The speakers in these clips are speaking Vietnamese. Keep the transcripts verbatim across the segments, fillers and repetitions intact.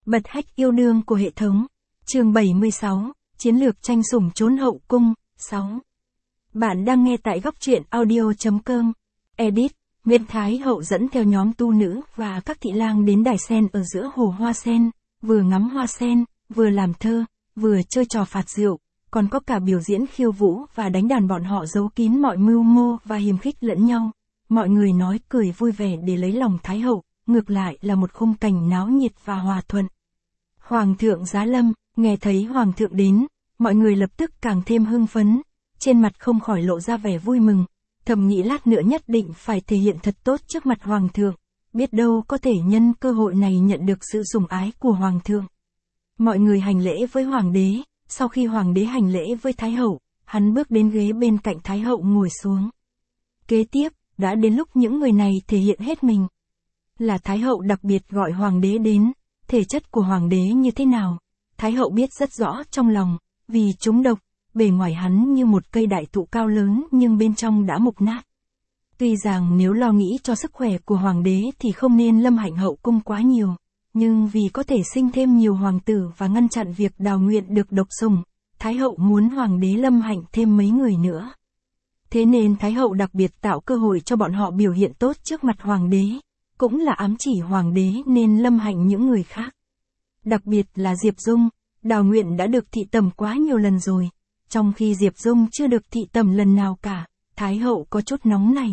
Bật hack yêu đương của hệ thống. Chương bảy mươi sáu, Chiến lược tranh sủng trốn hậu cung. sáu. Bạn đang nghe tại góc truyện audio chấm com. Edit, Nguyễn Thái Hậu dẫn theo nhóm tu nữ và các thị lang đến đài sen ở giữa hồ hoa sen, vừa ngắm hoa sen, vừa làm thơ, vừa chơi trò phạt rượu, còn có cả biểu diễn khiêu vũ và đánh đàn. Bọn họ giấu kín mọi mưu mô và hiềm khích lẫn nhau. Mọi người nói cười vui vẻ để lấy lòng Thái Hậu, ngược lại là một khung cảnh náo nhiệt và hòa thuận. Hoàng thượng giá lâm, nghe thấy Hoàng thượng đến, mọi người lập tức càng thêm hưng phấn, trên mặt không khỏi lộ ra vẻ vui mừng, thầm nghĩ lát nữa nhất định phải thể hiện thật tốt trước mặt Hoàng thượng, biết đâu có thể nhân cơ hội này nhận được sự sủng ái của Hoàng thượng. Mọi người hành lễ với Hoàng đế, sau khi Hoàng đế hành lễ với Thái Hậu, hắn bước đến ghế bên cạnh Thái Hậu ngồi xuống. Kế tiếp, đã đến lúc những người này thể hiện hết mình. Là Thái Hậu đặc biệt gọi Hoàng đế đến, thể chất của Hoàng đế như thế nào, Thái Hậu biết rất rõ trong lòng, vì trúng độc, bề ngoài hắn như một cây đại thụ cao lớn nhưng bên trong đã mục nát. Tuy rằng nếu lo nghĩ cho sức khỏe của Hoàng đế thì không nên lâm hạnh hậu cung quá nhiều, nhưng vì có thể sinh thêm nhiều hoàng tử và ngăn chặn việc Đào Nguyện được độc sủng, Thái Hậu muốn Hoàng đế lâm hạnh thêm mấy người nữa. Thế nên Thái Hậu đặc biệt tạo cơ hội cho bọn họ biểu hiện tốt trước mặt Hoàng đế, cũng là ám chỉ Hoàng đế nên lâm hạnh những người khác. Đặc biệt là Diệp Dung, Đào Nguyện đã được thị tẩm quá nhiều lần rồi, trong khi Diệp Dung chưa được thị tẩm lần nào cả, Thái Hậu có chút nóng này.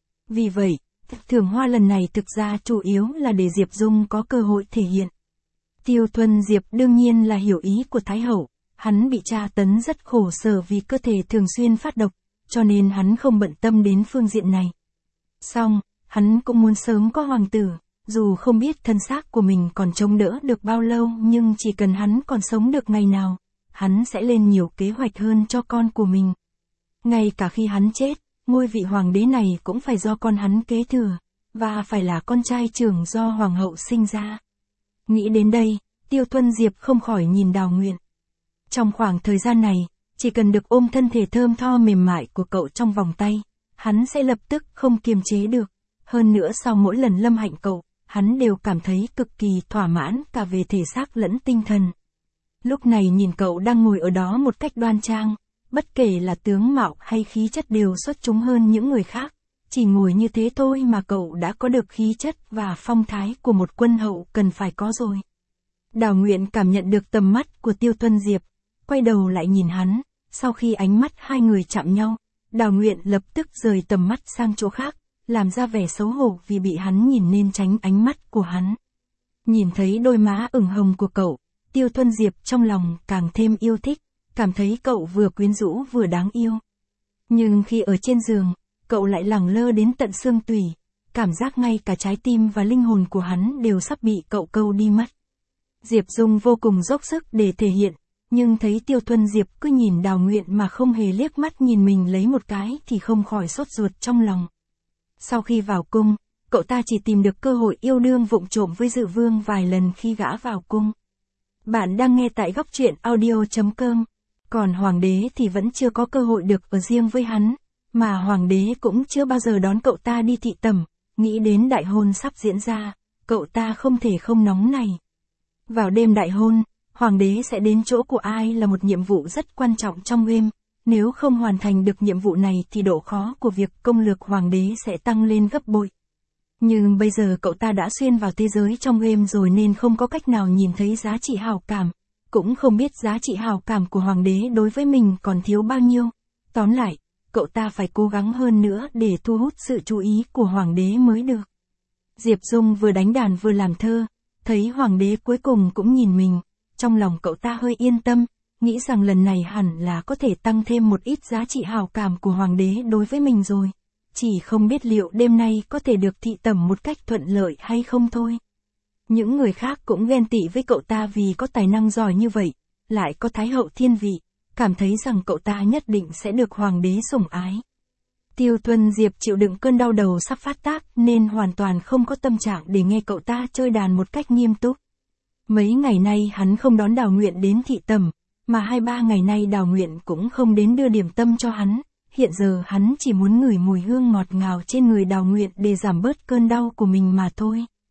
Vì vậy, thưởng hoa lần này thực ra chủ yếu là để Diệp Dung có cơ hội thể hiện. Tiêu Thuần Diệp đương nhiên là hiểu ý của Thái Hậu, hắn bị tra tấn rất khổ sở vì cơ thể thường xuyên phát độc, cho nên hắn không bận tâm đến phương diện này. Song, hắn cũng muốn sớm có hoàng tử, dù không biết thân xác của mình còn chống đỡ được bao lâu nhưng chỉ cần hắn còn sống được ngày nào, hắn sẽ lên nhiều kế hoạch hơn cho con của mình. Ngay cả khi hắn chết, ngôi vị hoàng đế này cũng phải do con hắn kế thừa, và phải là con trai trưởng do hoàng hậu sinh ra. Nghĩ đến đây, Tiêu Thuần Diệp không khỏi nhìn Đào Nguyện. Trong khoảng thời gian này, chỉ cần được ôm thân thể thơm tho mềm mại của cậu trong vòng tay, hắn sẽ lập tức không kiềm chế được. Hơn nữa sau mỗi lần lâm hạnh cậu, hắn đều cảm thấy cực kỳ thỏa mãn cả về thể xác lẫn tinh thần. Lúc này nhìn cậu đang ngồi ở đó một cách đoan trang, bất kể là tướng mạo hay khí chất đều xuất chúng hơn những người khác, chỉ ngồi như thế thôi mà cậu đã có được khí chất và phong thái của một quân hậu cần phải có rồi. Đào Nguyện cảm nhận được tầm mắt của Tiêu Thuần Diệp, quay đầu lại nhìn hắn, sau khi ánh mắt hai người chạm nhau, Đào Nguyện lập tức rời tầm mắt sang chỗ khác, làm ra vẻ xấu hổ vì bị hắn nhìn nên tránh ánh mắt của hắn. Nhìn thấy đôi má ửng hồng của cậu, Tiêu Thuần Diệp trong lòng càng thêm yêu thích, cảm thấy cậu vừa quyến rũ vừa đáng yêu. Nhưng khi ở trên giường, cậu lại lẳng lơ đến tận xương tủy, cảm giác ngay cả trái tim và linh hồn của hắn đều sắp bị cậu câu đi mất. Diệp Dung vô cùng dốc sức để thể hiện, nhưng thấy Tiêu Thuần Diệp cứ nhìn Đào Nguyện mà không hề liếc mắt nhìn mình lấy một cái thì không khỏi sốt ruột trong lòng. Sau khi vào cung, cậu ta chỉ tìm được cơ hội yêu đương vụng trộm với Dự Vương vài lần khi gã vào cung. Bạn đang nghe tại góc truyện audio chấm com. Còn Hoàng đế thì vẫn chưa có cơ hội được ở riêng với hắn, mà Hoàng đế cũng chưa bao giờ đón cậu ta đi thị tẩm, nghĩ đến đại hôn sắp diễn ra, cậu ta không thể không nóng này. Vào đêm đại hôn, Hoàng đế sẽ đến chỗ của ai là một nhiệm vụ rất quan trọng trong game, nếu không hoàn thành được nhiệm vụ này thì độ khó của việc công lược Hoàng đế sẽ tăng lên gấp bội. Nhưng bây giờ cậu ta đã xuyên vào thế giới trong game rồi nên không có cách nào nhìn thấy giá trị hảo cảm, cũng không biết giá trị hảo cảm của Hoàng đế đối với mình còn thiếu bao nhiêu. Tóm lại, cậu ta phải cố gắng hơn nữa để thu hút sự chú ý của Hoàng đế mới được. Diệp Dung vừa đánh đàn vừa làm thơ, thấy Hoàng đế cuối cùng cũng nhìn mình, trong lòng cậu ta hơi yên tâm, nghĩ rằng lần này hẳn là có thể tăng thêm một ít giá trị hảo cảm của Hoàng đế đối với mình rồi. Chỉ không biết liệu đêm nay có thể được thị tẩm một cách thuận lợi hay không thôi. Những người khác cũng ghen tị với cậu ta vì có tài năng giỏi như vậy, lại có Thái Hậu thiên vị, cảm thấy rằng cậu ta nhất định sẽ được Hoàng đế sủng ái. Tiêu Thuần Diệp chịu đựng cơn đau đầu sắp phát tác nên hoàn toàn không có tâm trạng để nghe cậu ta chơi đàn một cách nghiêm túc. Mấy ngày nay hắn không đón Đào Nguyện đến thị tẩm, mà hai ba ngày nay Đào Nguyện cũng không đến đưa điểm tâm cho hắn, hiện giờ hắn chỉ muốn ngửi mùi hương ngọt ngào trên người Đào Nguyện để giảm bớt cơn đau của mình mà thôi.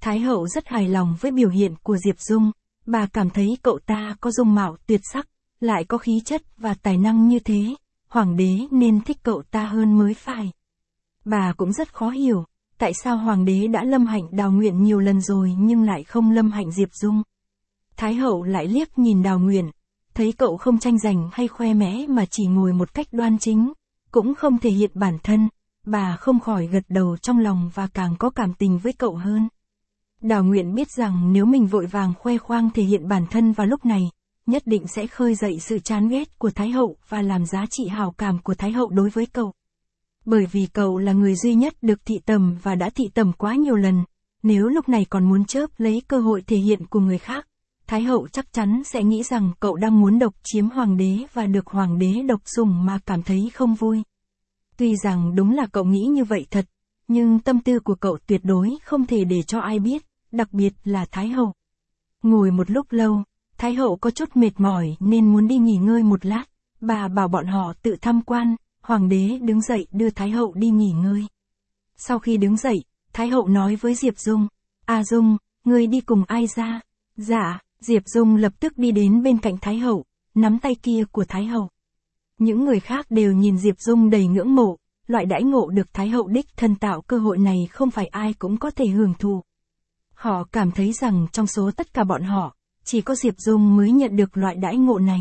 Thái hậu rất hài lòng với biểu hiện của Diệp Dung, bà cảm thấy cậu ta có dung mạo tuyệt sắc, lại có khí chất và tài năng như thế, hoàng đế nên thích cậu ta hơn mới phải. Bà cũng rất khó hiểu, tại sao hoàng đế đã lâm hạnh Đào Nguyện nhiều lần rồi nhưng lại không lâm hạnh Diệp Dung. Thái hậu lại liếc nhìn Đào Nguyện, thấy cậu không tranh giành hay khoe mẽ mà chỉ ngồi một cách đoan chính, cũng không thể hiện bản thân, bà không khỏi gật đầu trong lòng và càng có cảm tình với cậu hơn. Đào Nguyện biết rằng nếu mình vội vàng khoe khoang thể hiện bản thân vào lúc này, nhất định sẽ khơi dậy sự chán ghét của Thái hậu và làm giá trị hảo cảm của Thái hậu đối với cậu. Bởi vì cậu là người duy nhất được thị tầm và đã thị tầm quá nhiều lần, nếu lúc này còn muốn chớp lấy cơ hội thể hiện của người khác, Thái hậu chắc chắn sẽ nghĩ rằng cậu đang muốn độc chiếm hoàng đế và được hoàng đế độc sủng mà cảm thấy không vui. Tuy rằng đúng là cậu nghĩ như vậy thật, nhưng tâm tư của cậu tuyệt đối không thể để cho ai biết, đặc biệt là Thái hậu. Ngồi một lúc lâu, Thái hậu có chút mệt mỏi nên muốn đi nghỉ ngơi một lát, bà bảo bọn họ tự tham quan, hoàng đế đứng dậy đưa Thái hậu đi nghỉ ngơi. Sau khi đứng dậy, Thái hậu nói với Diệp Dung, "A Dung, ngươi đi cùng ai ra?" "Dạ." Diệp Dung lập tức đi đến bên cạnh Thái hậu, nắm tay kia của Thái hậu. Những người khác đều nhìn Diệp Dung đầy ngưỡng mộ, loại đãi ngộ được Thái hậu đích thân tạo cơ hội này không phải ai cũng có thể hưởng thụ. Họ cảm thấy rằng trong số tất cả bọn họ, chỉ có Diệp Dung mới nhận được loại đãi ngộ này.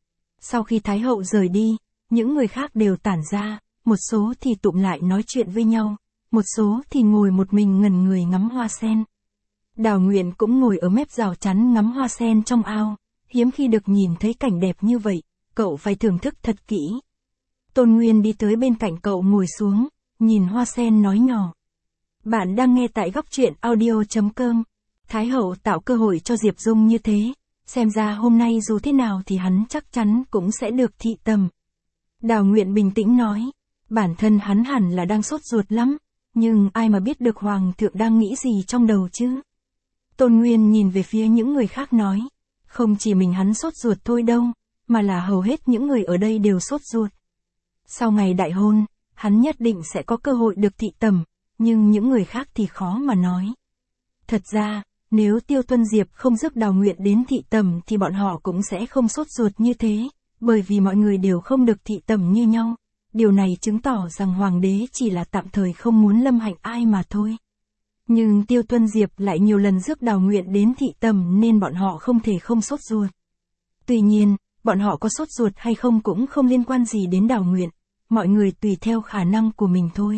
Sau khi Thái hậu rời đi, những người khác đều tản ra, một số thì tụm lại nói chuyện với nhau, một số thì ngồi một mình ngẩn người ngắm hoa sen. Đào Nguyện cũng ngồi ở mép rào chắn ngắm hoa sen trong ao, hiếm khi được nhìn thấy cảnh đẹp như vậy, cậu phải thưởng thức thật kỹ. Tôn Nguyên đi tới bên cạnh cậu ngồi xuống, nhìn hoa sen nói nhỏ. Bạn đang nghe tại góc truyện audio chấm com. Thái hậu tạo cơ hội cho Diệp Dung như thế, xem ra hôm nay dù thế nào thì hắn chắc chắn cũng sẽ được thị tầm. Đào Nguyện bình tĩnh nói, bản thân hắn hẳn là đang sốt ruột lắm, nhưng ai mà biết được hoàng thượng đang nghĩ gì trong đầu chứ. Tôn Nguyên nhìn về phía những người khác nói, không chỉ mình hắn sốt ruột thôi đâu, mà là hầu hết những người ở đây đều sốt ruột. Sau ngày đại hôn, hắn nhất định sẽ có cơ hội được thị tầm, nhưng những người khác thì khó mà nói. Thật ra, nếu Tiêu Tuân Diệp không rước Đào Nguyện đến thị tầm thì bọn họ cũng sẽ không sốt ruột như thế, bởi vì mọi người đều không được thị tầm như nhau. Điều này chứng tỏ rằng hoàng đế chỉ là tạm thời không muốn lâm hạnh ai mà thôi. Nhưng Tiêu Tuân Diệp lại nhiều lần rước Đào Nguyện đến thị tầm nên bọn họ không thể không sốt ruột. Tuy nhiên, bọn họ có sốt ruột hay không cũng không liên quan gì đến Đào Nguyện, mọi người tùy theo khả năng của mình thôi.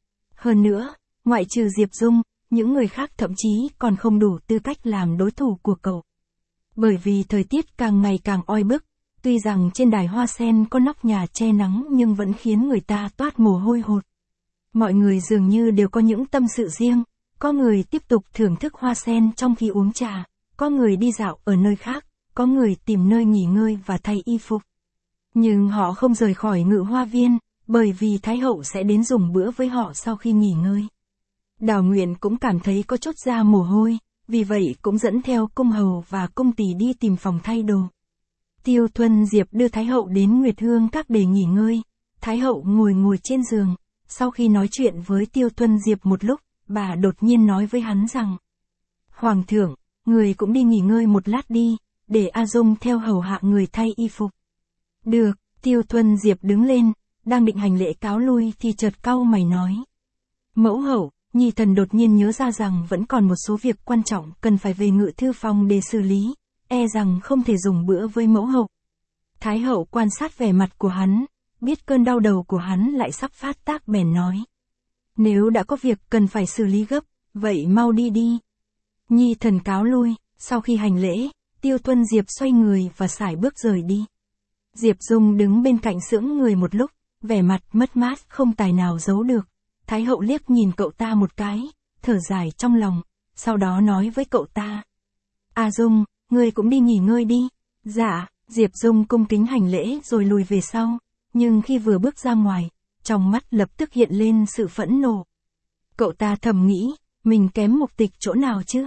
Hơn nữa, ngoại trừ Diệp Dung, những người khác thậm chí còn không đủ tư cách làm đối thủ của cậu. Bởi vì thời tiết càng ngày càng oi bức, tuy rằng trên đài hoa sen có nóc nhà che nắng nhưng vẫn khiến người ta toát mồ hôi hột. Mọi người dường như đều có những tâm sự riêng, có người tiếp tục thưởng thức hoa sen trong khi uống trà, có người đi dạo ở nơi khác, có người tìm nơi nghỉ ngơi và thay y phục. Nhưng họ không rời khỏi Ngự Hoa Viên, bởi vì Thái hậu sẽ đến dùng bữa với họ sau khi nghỉ ngơi. Đào Nguyện cũng cảm thấy có chút da mồ hôi, vì vậy cũng dẫn theo cung hầu và cung tỳ đi tìm phòng thay đồ. Tiêu Tuân Diệp đưa Thái hậu đến Nguyệt Hương Các để nghỉ ngơi. Thái hậu ngồi ngồi trên giường, sau khi nói chuyện với Tiêu Tuân Diệp một lúc, bà đột nhiên nói với hắn rằng: Hoàng thượng, người cũng đi nghỉ ngơi một lát đi, để A Dung theo hầu hạ người thay y phục. Được, Tiêu Tuân Diệp đứng lên, đang định hành lễ cáo lui thì chợt cau mày nói: Mẫu hậu, Nhi thần đột nhiên nhớ ra rằng vẫn còn một số việc quan trọng cần phải về Ngự thư phòng để xử lý, e rằng không thể dùng bữa với mẫu hậu. Thái hậu quan sát vẻ mặt của hắn, biết cơn đau đầu của hắn lại sắp phát tác bèn nói: Nếu đã có việc cần phải xử lý gấp, vậy mau đi đi. Nhi thần cáo lui. Sau khi hành lễ, Tiêu Tuân Diệp xoay người và sải bước rời đi. Diệp Dung đứng bên cạnh sững người một lúc, vẻ mặt mất mát không tài nào giấu được. Thái hậu liếc nhìn cậu ta một cái, thở dài trong lòng, sau đó nói với cậu ta: A Dung, ngươi cũng đi nghỉ ngơi đi. Dạ. Diệp Dung cung kính hành lễ rồi lùi về sau, nhưng khi vừa bước ra ngoài, trong mắt lập tức hiện lên sự phẫn nộ. Cậu ta thầm nghĩ, mình kém Mục Tịch chỗ nào chứ?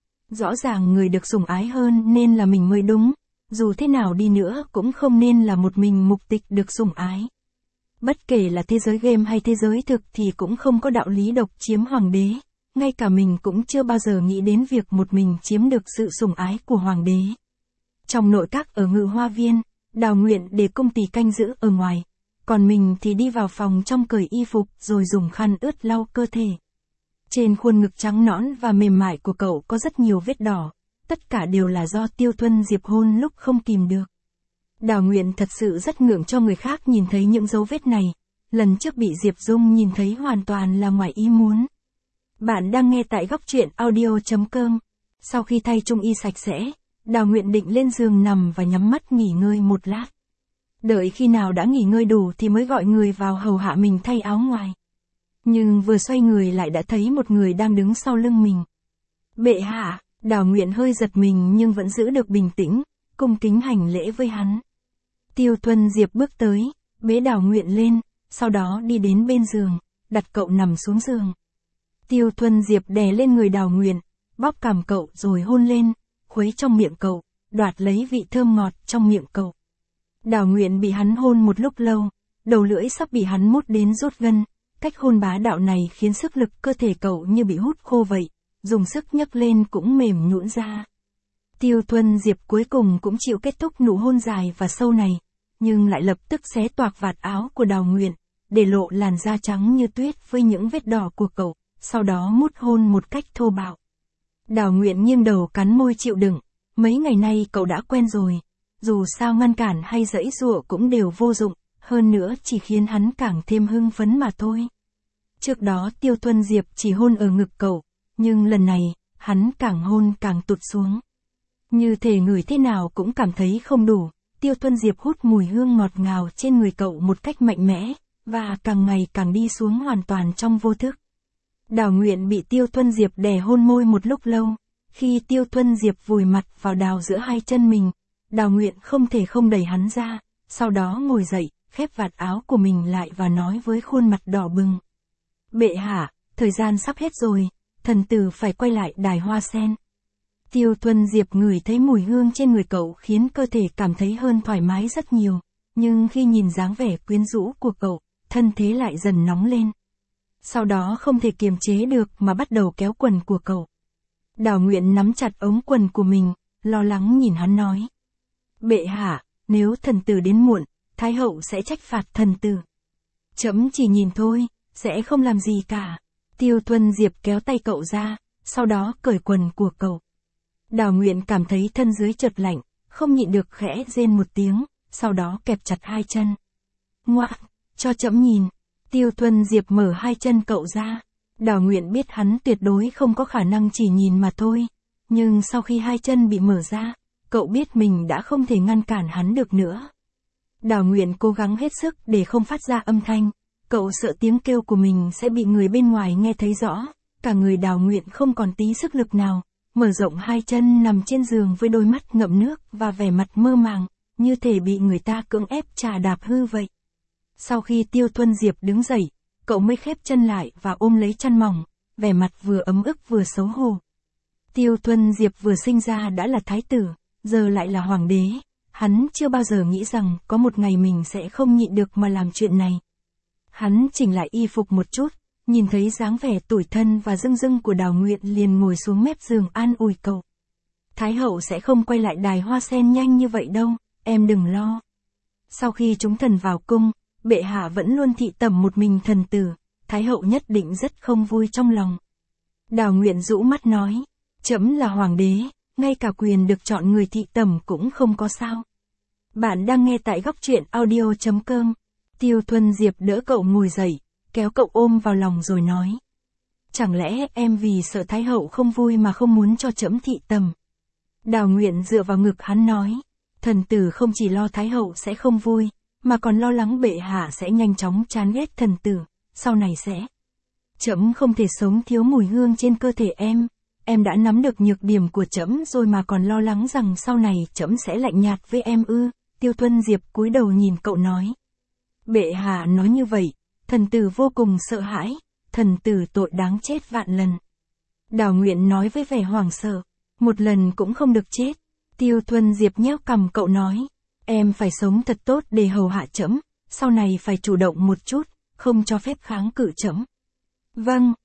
Rõ ràng người được sủng ái hơn nên là mình mới đúng, dù thế nào đi nữa cũng không nên là một mình Mục Tịch được sủng ái. Bất kể là thế giới game hay thế giới thực thì cũng không có đạo lý độc chiếm hoàng đế, ngay cả mình cũng chưa bao giờ nghĩ đến việc một mình chiếm được sự sủng ái của hoàng đế. Trong nội các ở Ngự Hoa Viên, Đào Nguyện để cung tỳ canh giữ ở ngoài, còn mình thì đi vào phòng trong cởi y phục rồi dùng khăn ướt lau cơ thể. Trên khuôn ngực trắng nõn và mềm mại của cậu có rất nhiều vết đỏ, tất cả đều là do Tiêu Thuân Diệp hôn lúc không kìm được. Đào Nguyện thật sự rất ngượng cho người khác nhìn thấy những dấu vết này, lần trước bị Diệp Dung nhìn thấy hoàn toàn là ngoài ý muốn. Bạn đang nghe tại góc truyện audio chấm com. Sau khi thay trung y sạch sẽ, Đào Nguyện định lên giường nằm và nhắm mắt nghỉ ngơi một lát. Đợi khi nào đã nghỉ ngơi đủ thì mới gọi người vào hầu hạ mình thay áo ngoài. Nhưng vừa xoay người lại đã thấy một người đang đứng sau lưng mình. Bệ hạ, Đào Nguyện hơi giật mình nhưng vẫn giữ được bình tĩnh, cung kính hành lễ với hắn. Tiêu Thuân Diệp bước tới, bế Đào Nguyện lên, sau đó đi đến bên giường, đặt cậu nằm xuống giường. Tiêu Thuân Diệp đè lên người Đào Nguyện, bóp cằm cậu rồi hôn lên, khuấy trong miệng cậu, đoạt lấy vị thơm ngọt trong miệng cậu. Đào Nguyện bị hắn hôn một lúc lâu, đầu lưỡi sắp bị hắn mút đến rốt gân, cách hôn bá đạo này khiến sức lực cơ thể cậu như bị hút khô vậy, dùng sức nhấc lên cũng mềm nhũn ra. Tiêu Thuân Diệp cuối cùng cũng chịu kết thúc nụ hôn dài và sâu này, nhưng lại lập tức xé toạc vạt áo của Đào Nguyện, để lộ làn da trắng như tuyết với những vết đỏ của cậu, sau đó mút hôn một cách thô bạo. Đào Nguyện nghiêng đầu cắn môi chịu đựng, mấy ngày nay cậu đã quen rồi, dù sao ngăn cản hay giãy giụa cũng đều vô dụng, hơn nữa chỉ khiến hắn càng thêm hưng phấn mà thôi. Trước đó Tiêu Thuân Diệp chỉ hôn ở ngực cậu, nhưng lần này, hắn càng hôn càng tụt xuống. Như thể ngửi thế nào cũng cảm thấy không đủ, Tiêu Thuân Diệp hút mùi hương ngọt ngào trên người cậu một cách mạnh mẽ, và càng ngày càng đi xuống hoàn toàn trong vô thức. Đào Nguyện bị Tiêu Thuân Diệp đè hôn môi một lúc lâu, khi Tiêu Thuân Diệp vùi mặt vào đào giữa hai chân mình, Đào Nguyện không thể không đẩy hắn ra, sau đó ngồi dậy, khép vạt áo của mình lại và nói với khuôn mặt đỏ bừng. Bệ hạ, thời gian sắp hết rồi, thần tử phải quay lại đài hoa sen. Tiêu Thuân Diệp ngửi thấy mùi hương trên người cậu khiến cơ thể cảm thấy hơn thoải mái rất nhiều, nhưng khi nhìn dáng vẻ quyến rũ của cậu, thân thế lại dần nóng lên. Sau đó không thể kiềm chế được mà bắt đầu kéo quần của cậu. Đào Nguyện nắm chặt ống quần của mình, lo lắng nhìn hắn nói. Bệ hạ, nếu thần tử đến muộn, Thái hậu sẽ trách phạt thần tử. Trẫm chỉ nhìn thôi, sẽ không làm gì cả. Tiêu Thuân Diệp kéo tay cậu ra, sau đó cởi quần của cậu. Đào Nguyện cảm thấy thân dưới chợt lạnh, không nhịn được khẽ rên một tiếng, sau đó kẹp chặt hai chân. Ngoạ, cho trẫm nhìn. Tiêu Thuân Diệp mở hai chân cậu ra. Đào Nguyện biết hắn tuyệt đối không có khả năng chỉ nhìn mà thôi, nhưng sau khi hai chân bị mở ra, cậu biết mình đã không thể ngăn cản hắn được nữa. Đào Nguyện cố gắng hết sức để không phát ra âm thanh, cậu sợ tiếng kêu của mình sẽ bị người bên ngoài nghe thấy rõ, cả người Đào Nguyện không còn tí sức lực nào, mở rộng hai chân nằm trên giường với đôi mắt ngậm nước và vẻ mặt mơ màng, như thể bị người ta cưỡng ép chà đạp hư vậy. Sau khi Tiêu Thuân Diệp đứng dậy, cậu mới khép chân lại và ôm lấy chăn mỏng, vẻ mặt vừa ấm ức vừa xấu hổ. Tiêu Thuân Diệp vừa sinh ra đã là thái tử, giờ lại là hoàng đế, hắn chưa bao giờ nghĩ rằng có một ngày mình sẽ không nhịn được mà làm chuyện này. Hắn chỉnh lại y phục một chút, nhìn thấy dáng vẻ tủi thân và rưng rưng của Đào Nguyện liền ngồi xuống mép giường an ủi cậu. Thái hậu sẽ không quay lại đài hoa sen nhanh như vậy đâu, em đừng lo. Sau khi chúng thần vào cung, bệ hạ vẫn luôn thị tẩm một mình thần tử, Thái hậu nhất định rất không vui trong lòng. Đào Nguyện rũ mắt nói, trẫm là hoàng đế, ngay cả quyền được chọn người thị tẩm cũng không có sao. Bạn đang nghe tại góc truyện audio chấm com. Tiêu Thuân Diệp đỡ cậu ngồi dậy, kéo cậu ôm vào lòng rồi nói. Chẳng lẽ em vì sợ Thái hậu không vui mà không muốn cho trẫm thị tẩm? Đào Nguyện dựa vào ngực hắn nói, thần tử không chỉ lo Thái hậu sẽ không vui, mà còn lo lắng bệ hạ sẽ nhanh chóng chán ghét thần tử, sau này sẽ. Trẫm không thể sống thiếu mùi hương trên cơ thể em, em đã nắm được nhược điểm của trẫm rồi mà còn lo lắng rằng sau này trẫm sẽ lạnh nhạt với em ư? Tiêu Thuân Diệp cúi đầu nhìn cậu nói. Bệ hạ nói như vậy, thần tử vô cùng sợ hãi, thần tử tội đáng chết vạn lần. Đào Nguyện nói với vẻ hoảng sợ, một lần cũng không được chết. Tiêu Thuân Diệp nhéo cằm cậu nói, em phải sống thật tốt để hầu hạ trẫm, sau này phải chủ động một chút, không cho phép kháng cự trẫm. Vâng,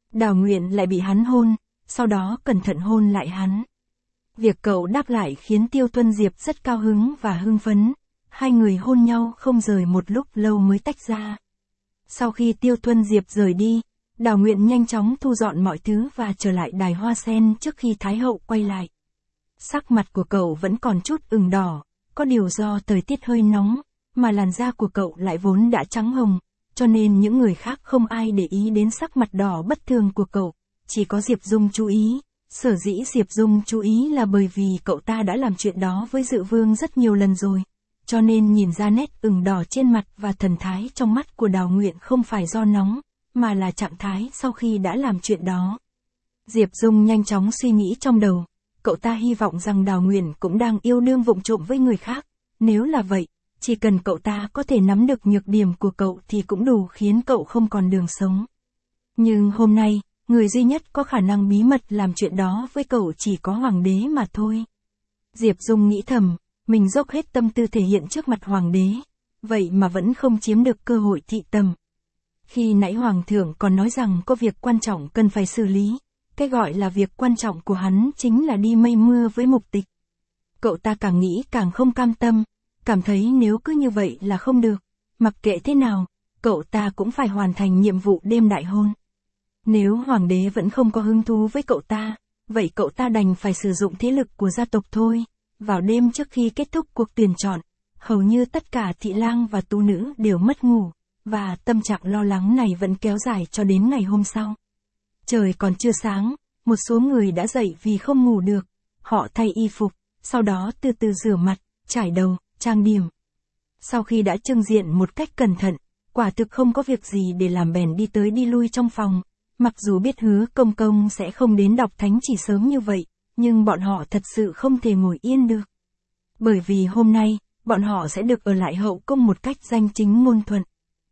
Đào Nguyện lại bị hắn hôn, sau đó cẩn thận hôn lại hắn. Việc cậu đáp lại khiến Tiêu Tuân Diệp rất cao hứng và hưng phấn, hai người hôn nhau không rời một lúc lâu mới tách ra. Sau khi Tiêu Tuân Diệp rời đi, Đào Nguyện nhanh chóng thu dọn mọi thứ và trở lại đài hoa sen trước khi Thái hậu quay lại. Sắc mặt của cậu vẫn còn chút ửng đỏ, có điều do thời tiết hơi nóng, mà làn da của cậu lại vốn đã trắng hồng, cho nên những người khác không ai để ý đến sắc mặt đỏ bất thường của cậu, chỉ có Diệp Dung chú ý. Sở dĩ Diệp Dung chú ý là bởi vì cậu ta đã làm chuyện đó với Dự Vương rất nhiều lần rồi, cho nên nhìn ra nét ửng đỏ trên mặt và thần thái trong mắt của Đào Nguyện không phải do nóng, mà là trạng thái sau khi đã làm chuyện đó. Diệp Dung nhanh chóng suy nghĩ trong đầu, cậu ta hy vọng rằng Đào Nguyện cũng đang yêu đương vụng trộm với người khác, nếu là vậy, chỉ cần cậu ta có thể nắm được nhược điểm của cậu thì cũng đủ khiến cậu không còn đường sống. Nhưng hôm nay, người duy nhất có khả năng bí mật làm chuyện đó với cậu chỉ có Hoàng đế mà thôi. Diệp Dung nghĩ thầm, mình dốc hết tâm tư thể hiện trước mặt Hoàng đế, vậy mà vẫn không chiếm được cơ hội thị tầm. Khi nãy Hoàng thượng còn nói rằng có việc quan trọng cần phải xử lý, cái gọi là việc quan trọng của hắn chính là đi mây mưa với Mục Tịch. Cậu ta càng nghĩ càng không cam tâm, cảm thấy nếu cứ như vậy là không được, mặc kệ thế nào, cậu ta cũng phải hoàn thành nhiệm vụ đêm đại hôn. Nếu Hoàng đế vẫn không có hứng thú với cậu ta, vậy cậu ta đành phải sử dụng thế lực của gia tộc thôi. Vào đêm trước khi kết thúc cuộc tuyển chọn, hầu như tất cả thị lang và tú nữ đều mất ngủ, và tâm trạng lo lắng này vẫn kéo dài cho đến ngày hôm sau. Trời còn chưa sáng, một số người đã dậy vì không ngủ được, họ thay y phục, sau đó từ từ rửa mặt, chải đầu, trang điểm. Sau khi đã trưng diện một cách cẩn thận, quả thực không có việc gì để làm bèn đi tới đi lui trong phòng. Mặc dù biết Hứa Công Công sẽ không đến đọc thánh chỉ sớm như vậy, nhưng bọn họ thật sự không thể ngồi yên được. Bởi vì hôm nay, bọn họ sẽ được ở lại hậu cung một cách danh chính ngôn thuận.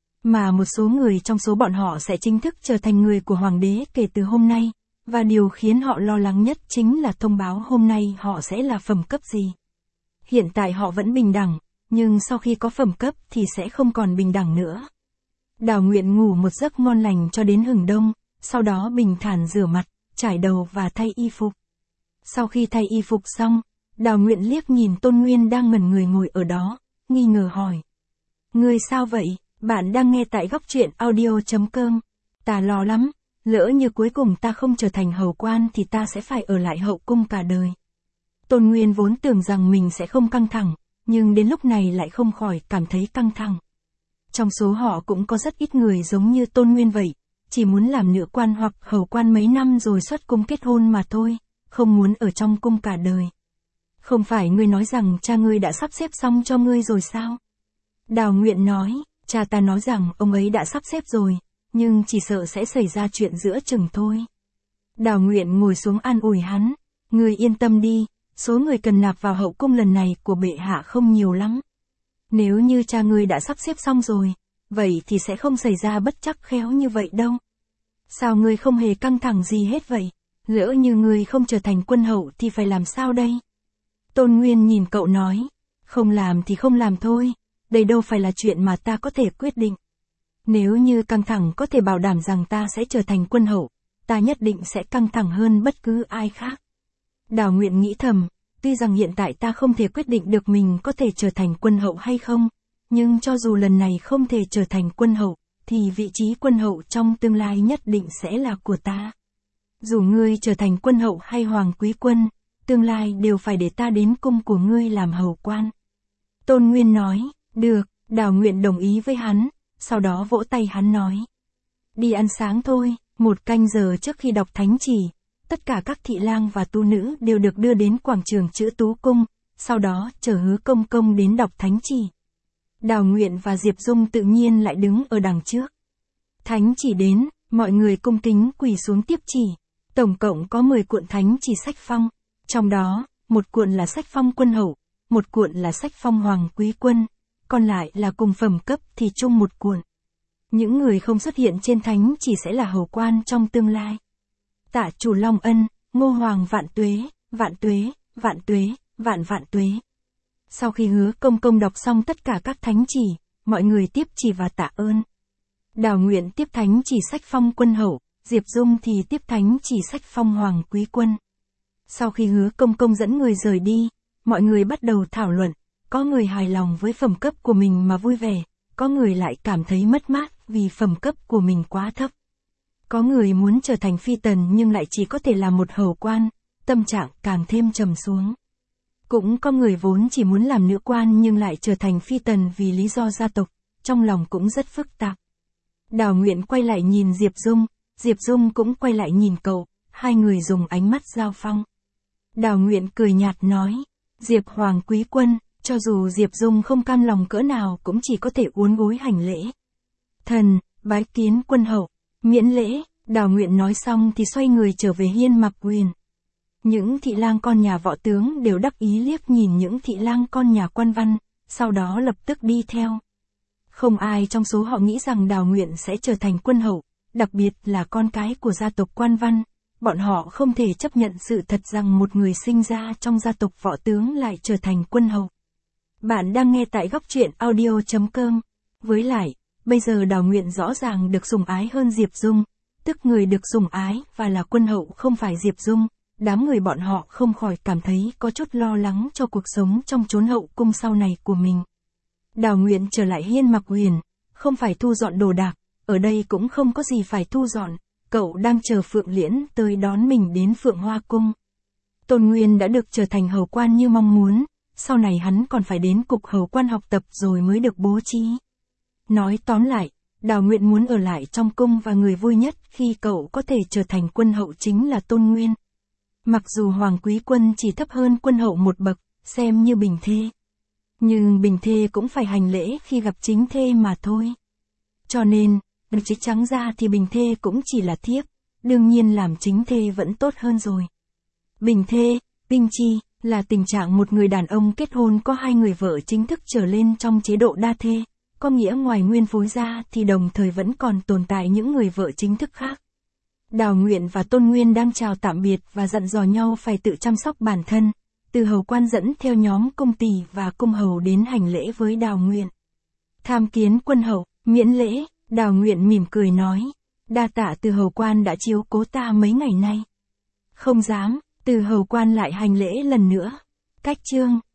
Mà một số người trong số bọn họ sẽ chính thức trở thành người của Hoàng đế kể từ hôm nay, và điều khiến họ lo lắng nhất chính là thông báo hôm nay họ sẽ là phẩm cấp gì. Hiện tại họ vẫn bình đẳng, nhưng sau khi có phẩm cấp thì sẽ không còn bình đẳng nữa. Đào Nguyện ngủ một giấc ngon lành cho đến hừng đông, sau đó bình thản rửa mặt, trải đầu và thay y phục. Sau khi thay y phục xong, Đào Nguyện liếc nhìn Tôn Nguyên đang ngẩn người ngồi ở đó, nghi ngờ hỏi. Ngươi sao vậy? Bạn đang nghe tại góc truyện audio chấm com. Ta lo lắm, lỡ như cuối cùng ta không trở thành hầu quan thì ta sẽ phải ở lại hậu cung cả đời. Tôn Nguyên vốn tưởng rằng mình sẽ không căng thẳng, nhưng đến lúc này lại không khỏi cảm thấy căng thẳng. Trong số họ cũng có rất ít người giống như Tôn Nguyên vậy, chỉ muốn làm nữ quan hoặc hầu quan mấy năm rồi xuất cung kết hôn mà thôi, không muốn ở trong cung cả đời. Không phải ngươi nói rằng cha ngươi đã sắp xếp xong cho ngươi rồi sao? Đào Nguyện nói, cha ta nói rằng ông ấy đã sắp xếp rồi, nhưng chỉ sợ sẽ xảy ra chuyện giữa chừng thôi. Đào Nguyện ngồi xuống an ủi hắn, ngươi yên tâm đi, số người cần nạp vào hậu cung lần này của bệ hạ không nhiều lắm. Nếu như cha ngươi đã sắp xếp xong rồi, vậy thì sẽ không xảy ra bất trắc khéo như vậy đâu. Sao ngươi không hề căng thẳng gì hết vậy? Lỡ như ngươi không trở thành quân hậu thì phải làm sao đây? Tôn Nguyên nhìn cậu nói, không làm thì không làm thôi, đây đâu phải là chuyện mà ta có thể quyết định. Nếu như căng thẳng có thể bảo đảm rằng ta sẽ trở thành quân hậu, ta nhất định sẽ căng thẳng hơn bất cứ ai khác. Đào Nguyện nghĩ thầm, tuy rằng hiện tại ta không thể quyết định được mình có thể trở thành quân hậu hay không, nhưng cho dù lần này không thể trở thành quân hậu, thì vị trí quân hậu trong tương lai nhất định sẽ là của ta. Dù ngươi trở thành quân hậu hay hoàng quý quân, tương lai đều phải để ta đến cung của ngươi làm hầu quan. Tôn Nguyên nói, được, Đào Nguyện đồng ý với hắn, sau đó vỗ tay hắn nói. Đi ăn sáng thôi, một canh giờ trước khi đọc thánh chỉ, tất cả các thị lang và tú nữ đều được đưa đến quảng trường Chữ Tú Cung, sau đó chờ Hứa Công Công đến đọc thánh chỉ. Đào Nguyện và Diệp Dung tự nhiên lại đứng ở đằng trước. Thánh chỉ đến, mọi người cung kính quỳ xuống tiếp chỉ. Tổng cộng có mười cuộn thánh chỉ sách phong, trong đó, một cuộn là sách phong quân hậu, một cuộn là sách phong hoàng quý quân, còn lại là cùng phẩm cấp thì chung một cuộn. Những người không xuất hiện trên thánh chỉ sẽ là hầu quan trong tương lai. Tạ chủ Long Ân, Ngô Hoàng vạn tuế, vạn tuế, vạn tuế, vạn vạn tuế. Sau khi Hứa Công Công đọc xong tất cả các thánh chỉ, mọi người tiếp chỉ và tạ ơn. Đào Nguyện tiếp thánh chỉ sách phong quân hậu, Diệp Dung thì tiếp thánh chỉ sách phong hoàng quý quân. Sau khi Hứa Công Công dẫn người rời đi, mọi người bắt đầu thảo luận, có người hài lòng với phẩm cấp của mình mà vui vẻ, có người lại cảm thấy mất mát vì phẩm cấp của mình quá thấp. Có người muốn trở thành phi tần nhưng lại chỉ có thể là một hầu quan, tâm trạng càng thêm trầm xuống. Cũng có người vốn chỉ muốn làm nữ quan nhưng lại trở thành phi tần vì lý do gia tộc, trong lòng cũng rất phức tạp. Đào Nguyện quay lại nhìn Diệp Dung, Diệp Dung cũng quay lại nhìn cậu, hai người dùng ánh mắt giao phong. Đào Nguyện cười nhạt nói, Diệp Hoàng quý quân, cho dù Diệp Dung không cam lòng cỡ nào cũng chỉ có thể uốn gối hành lễ. Thần, bái kiến quân hậu, miễn lễ, Đào Nguyện nói xong thì xoay người trở về hiên mặc quyền. Những thị lang con nhà võ tướng đều đắc ý liếc nhìn những thị lang con nhà quan văn, sau đó lập tức đi theo. Không ai trong số họ nghĩ rằng Đào Nguyện sẽ trở thành quân hậu, đặc biệt là con cái của gia tộc quan văn. Bọn họ không thể chấp nhận sự thật rằng một người sinh ra trong gia tộc võ tướng lại trở thành quân hậu. Bạn đang nghe tại góc truyện audio chấm com. Với lại, bây giờ Đào Nguyện rõ ràng được sủng ái hơn Diệp Dung, tức người được sủng ái và là quân hậu không phải Diệp Dung. Đám người bọn họ không khỏi cảm thấy có chút lo lắng cho cuộc sống trong chốn hậu cung sau này của mình. Đào Nguyện trở lại hiên mặc huyền, không phải thu dọn đồ đạc, ở đây cũng không có gì phải thu dọn, cậu đang chờ Phượng Liễn tới đón mình đến Phượng Hoa Cung. Tôn Nguyên đã được trở thành hầu quan như mong muốn, sau này hắn còn phải đến cục hầu quan học tập rồi mới được bố trí. Nói tóm lại, Đào Nguyện muốn ở lại trong cung và người vui nhất khi cậu có thể trở thành quân hậu chính là Tôn Nguyên. Mặc dù Hoàng quý quân chỉ thấp hơn quân hậu một bậc, xem như bình thê. Nhưng bình thê cũng phải hành lễ khi gặp chính thê mà thôi. Cho nên, nói trắng ra thì bình thê cũng chỉ là thiếp, đương nhiên làm chính thê vẫn tốt hơn rồi. Bình thê, bình chi, là tình trạng một người đàn ông kết hôn có hai người vợ chính thức trở lên trong chế độ đa thê, có nghĩa ngoài nguyên phối ra thì đồng thời vẫn còn tồn tại những người vợ chính thức khác. Đào Nguyện và Tôn Nguyên đang chào tạm biệt và dặn dò nhau phải tự chăm sóc bản thân, từ hầu quan dẫn theo nhóm cung tỳ và cung hầu đến hành lễ với Đào Nguyện. Tham kiến quân hậu, miễn lễ, Đào Nguyện mỉm cười nói, đa tạ từ hầu quan đã chiếu cố ta mấy ngày nay. Không dám, từ hầu quan lại hành lễ lần nữa. Cách chương